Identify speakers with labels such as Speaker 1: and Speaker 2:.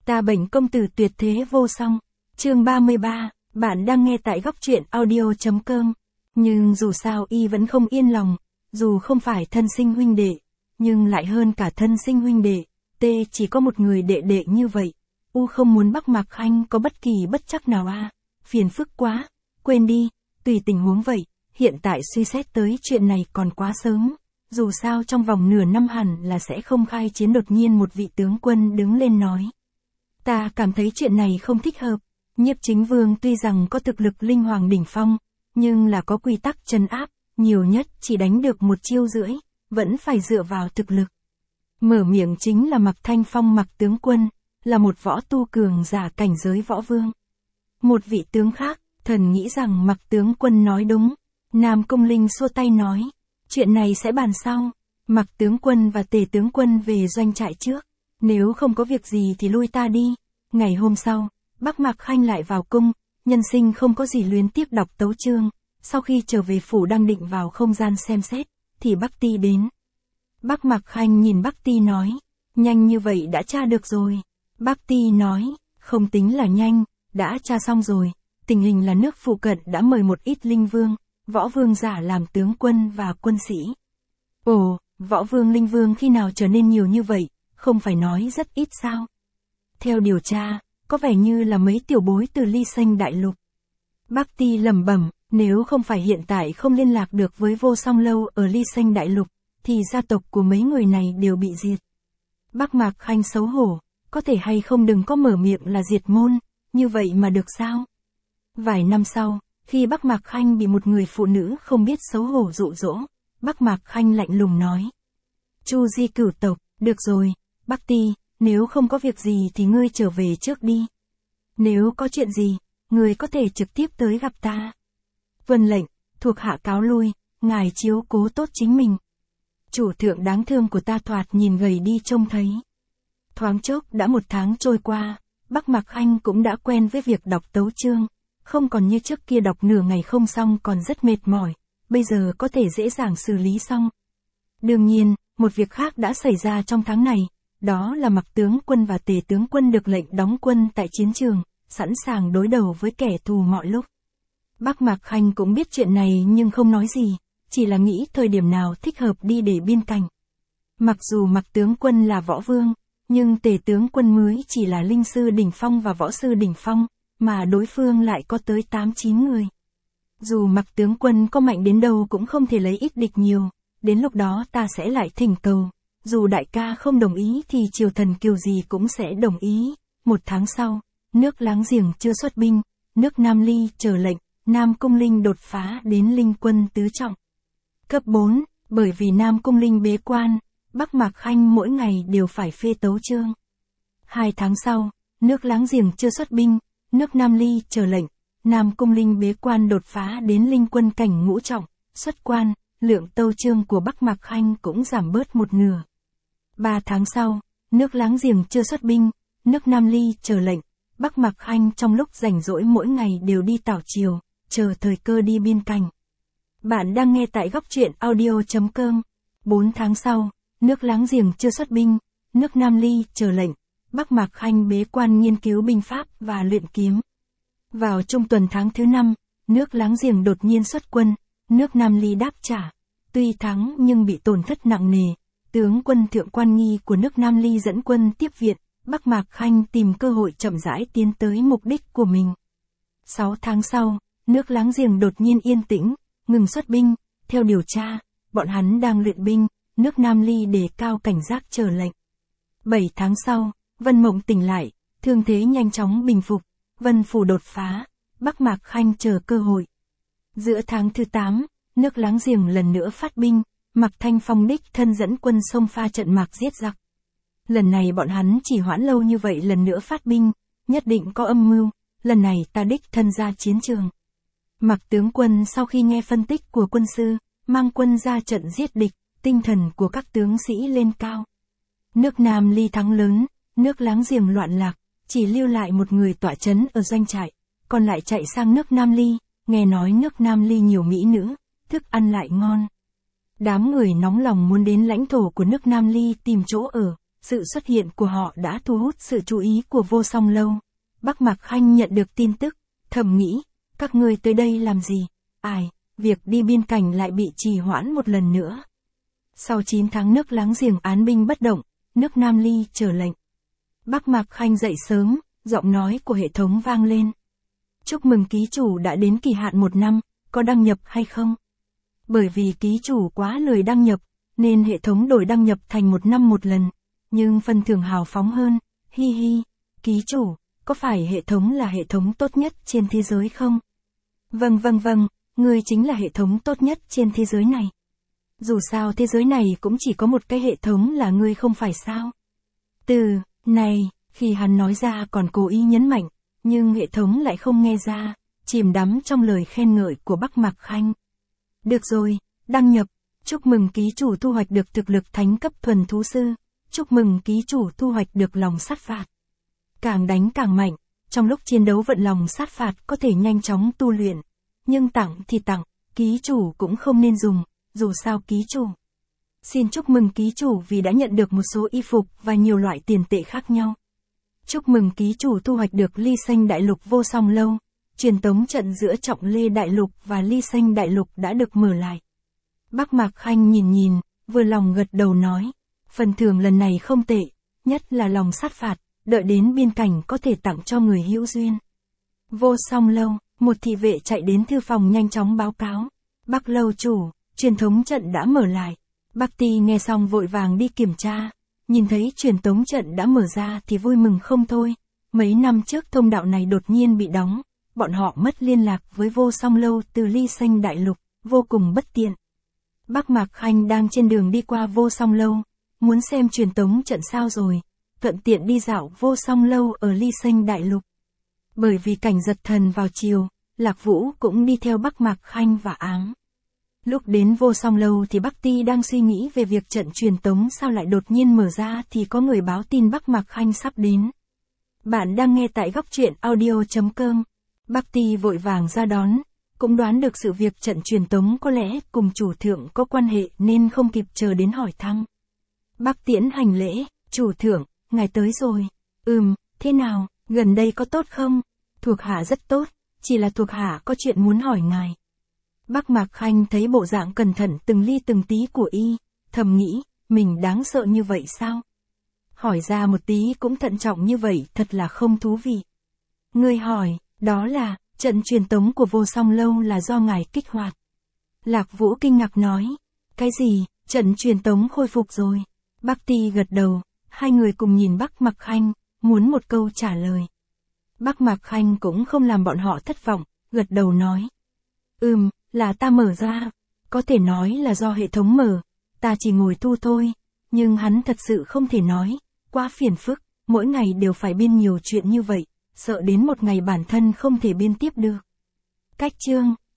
Speaker 1: Ta Bệnh công tử tuyệt thế vô song. Chương 33, bạn đang nghe tại góc truyện audio.com. Nhưng dù sao y vẫn không yên lòng, dù không phải thân sinh huynh đệ, nhưng lại hơn cả thân sinh huynh đệ, T chỉ có một người đệ đệ như vậy. U không muốn Bắc Mạc Khanh có bất kỳ bất trắc nào phiền phức quá, quên đi, tùy tình huống vậy, hiện tại suy xét tới chuyện này còn quá sớm. Dù sao trong vòng nửa năm hẳn là sẽ không khai chiến. Đột nhiên một vị tướng quân đứng lên nói. Ta cảm thấy chuyện này không thích hợp. Nhiếp Chính Vương tuy rằng có thực lực linh hoàng đỉnh phong, nhưng là có quy tắc trấn áp, nhiều nhất chỉ đánh được một chiêu rưỡi, vẫn phải dựa vào thực lực. Mở miệng chính là Mạc Thanh Phong. Mạc tướng quân, là một võ tu cường giả cảnh giới võ vương. Một vị tướng khác, thần nghĩ rằng Mạc tướng quân nói đúng. Nam Cung Linh xua tay nói, chuyện này sẽ bàn sau. Mạc tướng quân và Tề tướng quân về doanh trại trước, nếu không có việc gì thì lui ta đi. Ngày hôm sau, Bắc Mạc Khanh lại vào cung, nhân sinh không có gì luyến tiếc đọc tấu chương. Sau khi trở về phủ đang định vào không gian xem xét, thì Bắc Ti đến. Bắc Mạc Khanh nhìn Bắc Ti nói, nhanh như vậy đã tra được rồi. Bắc Ti nói, không tính là nhanh, đã tra xong rồi. Tình hình là nước phụ cận đã mời một ít linh vương, võ vương giả làm tướng quân và quân sĩ. Ồ, võ vương linh vương khi nào trở nên nhiều như vậy, không phải nói rất ít sao? Theo điều tra, có vẻ như là mấy tiểu bối từ Ly Sanh Đại Lục. Bắc Ti lẩm bẩm, nếu không phải hiện tại không liên lạc được với Vô Song Lâu ở Ly Sanh Đại Lục, thì gia tộc của mấy người này đều bị diệt. Bắc Mạc Khanh xấu hổ, có thể hay không đừng có mở miệng là diệt môn, như vậy mà được sao? Vài năm sau, khi Bắc Mạc Khanh bị một người phụ nữ không biết xấu hổ dụ dỗ, Bắc Mạc Khanh lạnh lùng nói. Chu Di cửu tộc, được rồi, Bắc Ti, nếu không có việc gì thì ngươi trở về trước đi. Nếu có chuyện gì, ngươi có thể trực tiếp tới gặp ta. Vâng lệnh, thuộc hạ cáo lui, ngài chiếu cố tốt chính mình. Chủ thượng đáng thương của ta thoạt nhìn gầy đi trông thấy. Thoáng chốc đã một tháng trôi qua, Bắc Mạc Khanh cũng đã quen với việc đọc tấu chương. Không còn như trước kia đọc nửa ngày không xong còn rất mệt mỏi, bây giờ có thể dễ dàng xử lý xong. Đương nhiên, một việc khác đã xảy ra trong tháng này, đó là Mạc tướng quân và Tề tướng quân được lệnh đóng quân tại chiến trường, sẵn sàng đối đầu với kẻ thù mọi lúc. Bắc Mạc Khanh cũng biết chuyện này nhưng không nói gì, chỉ là nghĩ thời điểm nào thích hợp đi để biên cảnh. Mặc dù Mạc tướng quân là võ vương, nhưng Tề tướng quân mới chỉ là linh sư đỉnh phong và võ sư đỉnh phong, mà đối phương lại có tới 8-9 người. Dù Mạc tướng quân có mạnh đến đâu cũng không thể lấy ít địch nhiều, đến lúc đó ta sẽ lại thỉnh cầu, dù đại ca không đồng ý thì triều thần Kiều gì cũng sẽ đồng ý. Một tháng sau, nước láng giềng chưa xuất binh, nước Nam Ly chờ lệnh, Nam Cung Linh đột phá đến linh quân tứ trọng. Cấp 4, bởi vì Nam Cung Linh bế quan, Bắc Mạc Khanh mỗi ngày đều phải phê tấu chương. 2 tháng sau, nước láng giềng chưa xuất binh, nước Nam Ly chờ lệnh, Nam Cung Linh bế quan đột phá đến linh quân cảnh ngũ trọng, xuất quan, lượng tấu chương của Bắc Mạc Khanh cũng giảm bớt một nửa. 3 tháng sau, nước láng giềng chưa xuất binh, nước Nam Ly chờ lệnh, Bắc Mạc Khanh trong lúc rảnh rỗi mỗi ngày đều đi tảo triều, chờ thời cơ đi biên cảnh. Bạn đang nghe tại góc truyện audio.com. 4 tháng sau, nước láng giềng chưa xuất binh, nước Nam Ly chờ lệnh, Bắc Mạc Khanh bế quan nghiên cứu binh pháp và luyện kiếm. Vào trung tuần tháng thứ 5, nước láng giềng đột nhiên xuất quân, nước Nam Ly đáp trả. Tuy thắng nhưng bị tổn thất nặng nề, tướng quân Thượng Quan Nghi của nước Nam Ly dẫn quân tiếp viện, Bắc Mạc Khanh tìm cơ hội chậm rãi tiến tới mục đích của mình. 6 tháng sau, nước láng giềng đột nhiên yên tĩnh, ngừng xuất binh, theo điều tra, bọn hắn đang luyện binh, nước Nam Ly đề cao cảnh giác chờ lệnh. 7 tháng sau, Vân Mộng tỉnh lại, thương thế nhanh chóng bình phục, Vân Phủ đột phá, Bắc Mạc Khanh chờ cơ hội. Giữa tháng thứ 8, nước láng giềng lần nữa phát binh, Mạc Thanh Phong đích thân dẫn quân xông pha trận mạc giết giặc. Lần này bọn hắn chỉ hoãn lâu như vậy lần nữa phát binh, nhất định có âm mưu, lần này ta đích thân ra chiến trường. Mạc tướng quân sau khi nghe phân tích của quân sư, mang quân ra trận giết địch, tinh thần của các tướng sĩ lên cao. Nước Nam Ly thắng lớn, nước láng giềng loạn lạc, chỉ lưu lại một người tọa trấn ở doanh trại, còn lại chạy sang nước Nam Ly, nghe nói nước Nam Ly nhiều mỹ nữ, thức ăn lại ngon. Đám người nóng lòng muốn đến lãnh thổ của nước Nam Ly tìm chỗ ở, sự xuất hiện của họ đã thu hút sự chú ý của Vô Song Lâu. Bắc Mạc Khanh nhận được tin tức, thầm nghĩ, các ngươi tới đây làm gì? Ai, việc đi biên cảnh lại bị trì hoãn một lần nữa. Sau 9 tháng nước láng giềng án binh bất động, nước Nam Ly chờ lệnh. Bắc Mạc Khanh dậy sớm, giọng nói của hệ thống vang lên. Chúc mừng ký chủ đã đến kỳ hạn 1 năm, có đăng nhập hay không? Bởi vì ký chủ quá lười đăng nhập, nên hệ thống đổi đăng nhập thành 1 năm một lần, nhưng phần thưởng hào phóng hơn, hi hi. Ký chủ, có phải hệ thống là hệ thống tốt nhất trên thế giới không? Vâng, ngươi chính là hệ thống tốt nhất trên thế giới này. Dù sao thế giới này cũng chỉ có một cái hệ thống là ngươi không phải sao? Từ này, khi hắn nói ra còn cố ý nhấn mạnh, nhưng hệ thống lại không nghe ra, chìm đắm trong lời khen ngợi của Bắc Mạc Khanh. Được rồi, đăng nhập. Chúc mừng ký chủ thu hoạch được thực lực thánh cấp thuần thú sư. Chúc mừng ký chủ thu hoạch được lòng sát phạt. Càng đánh càng mạnh, trong lúc chiến đấu vận lòng sát phạt có thể nhanh chóng tu luyện. Nhưng tặng thì tặng, ký chủ cũng không nên dùng, dù sao ký chủ. Xin chúc mừng ký chủ vì đã nhận được một số y phục và nhiều loại tiền tệ khác nhau. Chúc mừng ký chủ thu hoạch được Ly Sanh Đại Lục Vô Song Lâu. Truyền tống trận giữa Trọng Lê Đại Lục và Ly Sanh Đại Lục đã được mở lại. Bắc Mạc Khanh nhìn, vừa lòng gật đầu nói. Phần thưởng lần này không tệ, nhất là lòng sát phạt, đợi đến biên cảnh có thể tặng cho người hữu duyên. Vô Song Lâu, một thị vệ chạy đến thư phòng nhanh chóng báo cáo. Bắc Lâu chủ, truyền thống trận đã mở lại. Bắc Ti nghe xong vội vàng đi kiểm tra. Nhìn thấy truyền tống trận đã mở ra thì vui mừng không thôi. Mấy năm trước thông đạo này đột nhiên bị đóng. Bọn họ mất liên lạc với Vô Song Lâu từ Ly Sanh Đại Lục, vô cùng bất tiện. Bắc Mạc Khanh đang trên đường đi qua Vô Song Lâu, muốn xem truyền tống trận sao rồi, thuận tiện đi dạo Vô Song Lâu ở Ly Sanh Đại Lục. Bởi vì cảnh giật thần vào chiều, Lạc Vũ cũng đi theo Bắc Mạc Khanh và Ám. Lúc đến Vô Song Lâu thì Bắc Ti đang suy nghĩ về việc trận truyền tống sao lại đột nhiên mở ra thì có người báo tin Bắc Mạc Khanh sắp đến. Bạn đang nghe tại góc truyện audio.com. Bắc Ti vội vàng ra đón, cũng đoán được sự việc trận truyền tống có lẽ cùng chủ thượng có quan hệ nên không kịp chờ đến hỏi thăm. Bắc Tiễn hành lễ, chủ thượng, ngài tới rồi. Thế nào, gần đây có tốt không? Thuộc hạ rất tốt, chỉ là thuộc hạ có chuyện muốn hỏi ngài. Bắc Mạc Khanh thấy bộ dạng cẩn thận từng ly từng tí của y, thầm nghĩ, mình đáng sợ như vậy sao? Hỏi ra một tí cũng thận trọng như vậy thật là không thú vị. Ngươi hỏi, đó là, trận truyền tống của Vô Song Lâu là do ngài kích hoạt. Lạc Vũ kinh ngạc nói, cái gì, trận truyền tống khôi phục rồi. Bắc Ti gật đầu, hai người cùng nhìn Bắc Mạc Khanh, muốn một câu trả lời. Bắc Mạc Khanh cũng không làm bọn họ thất vọng, gật đầu nói. Là ta mở ra, có thể nói là do hệ thống mở, ta chỉ ngồi thu thôi, nhưng hắn thật sự không thể nói, quá phiền phức, mỗi ngày đều phải biên nhiều chuyện như vậy, sợ đến một ngày bản thân không thể biên tiếp được. Cách chương